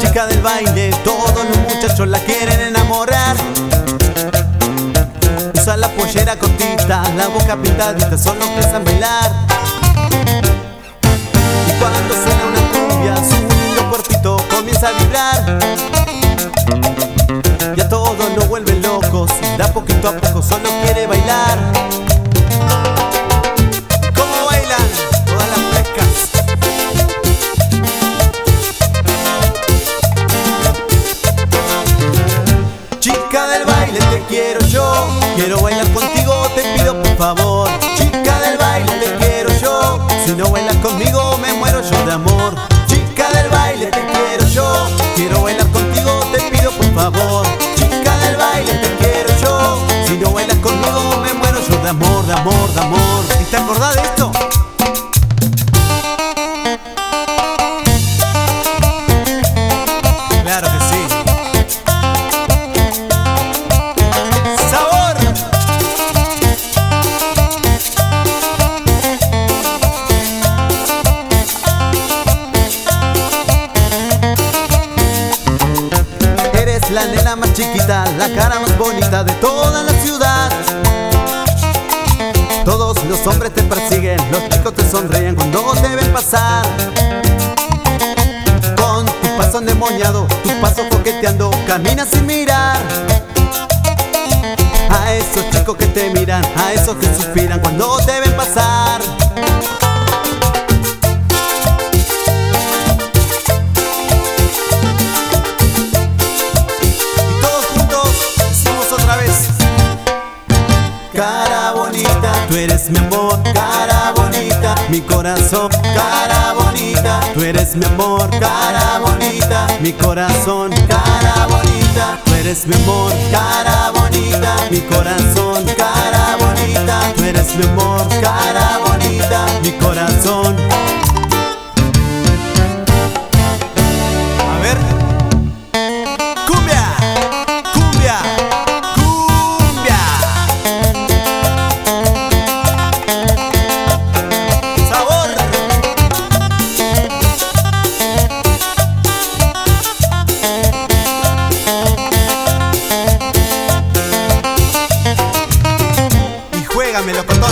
chica del baile, todos los muchachos la quieren enamorar. Usa la pollera cortita, la boca pintadita, solo empiezan a bailar. Y cuando suena una cumbia, su lindo cuerpito comienza a vibrar. Y a todos los vuelven locos, da poquito a poco solo quiere bailar. ¿Cómo bailan todas las frescas? Chica del baile, te quiero yo, quiero bailar contigo, te pido por favor. Chica del baile, te quiero yo, si no bailas conmigo me muero yo de amor. Chica del baile, te quiero yo, quiero bailar contigo, te pido por favor. Chica del baile, te quiero yo, si no bailas conmigo me muero yo de amor, de amor, de amor. ¿Y te acordás de esto? Claro que sí. La nena más chiquita, la cara más bonita de toda la ciudad. Todos los hombres te persiguen, los chicos te sonríen cuando te ven pasar. Con tu paso endemoniado, tus pasos coqueteando, caminas sin mirar. A esos chicos que te miran, a esos que suspiran cuando te ven pasar. Cara bonita, tú eres mi amor, cara bonita, mi corazón, cara bonita, tú eres mi amor, cara bonita, mi corazón, cara bonita, tú eres mi amor, cara bonita, mi corazón, cara bonita, tú eres mi amor, cara bonita, mi corazón. A ver, cumbia, cumbia. Melocotón.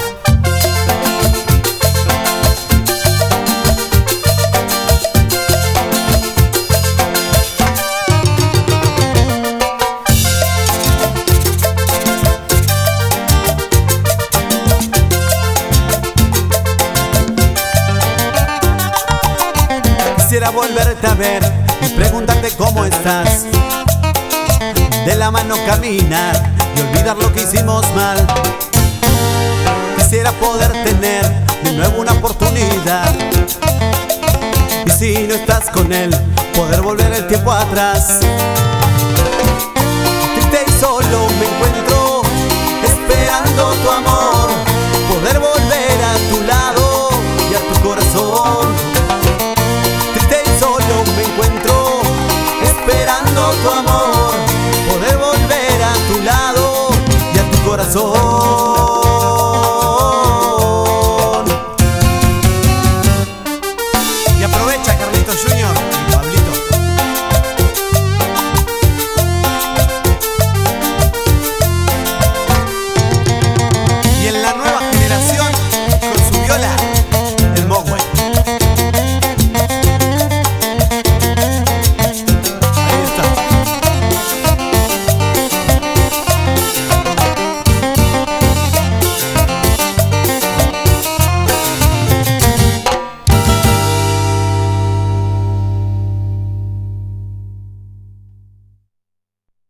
Quisiera volverte a ver y preguntarte cómo estás. De la mano caminar y olvidar lo que hicimos mal. Quisiera poder tener de nuevo una oportunidad. Y si no estás con él, poder volver el tiempo atrás. Triste y solo me encuentro, esperando tu amor, poder volver a tu lado y a tu corazón. Triste y solo me encuentro, esperando tu amor, poder volver a tu lado y a tu corazón.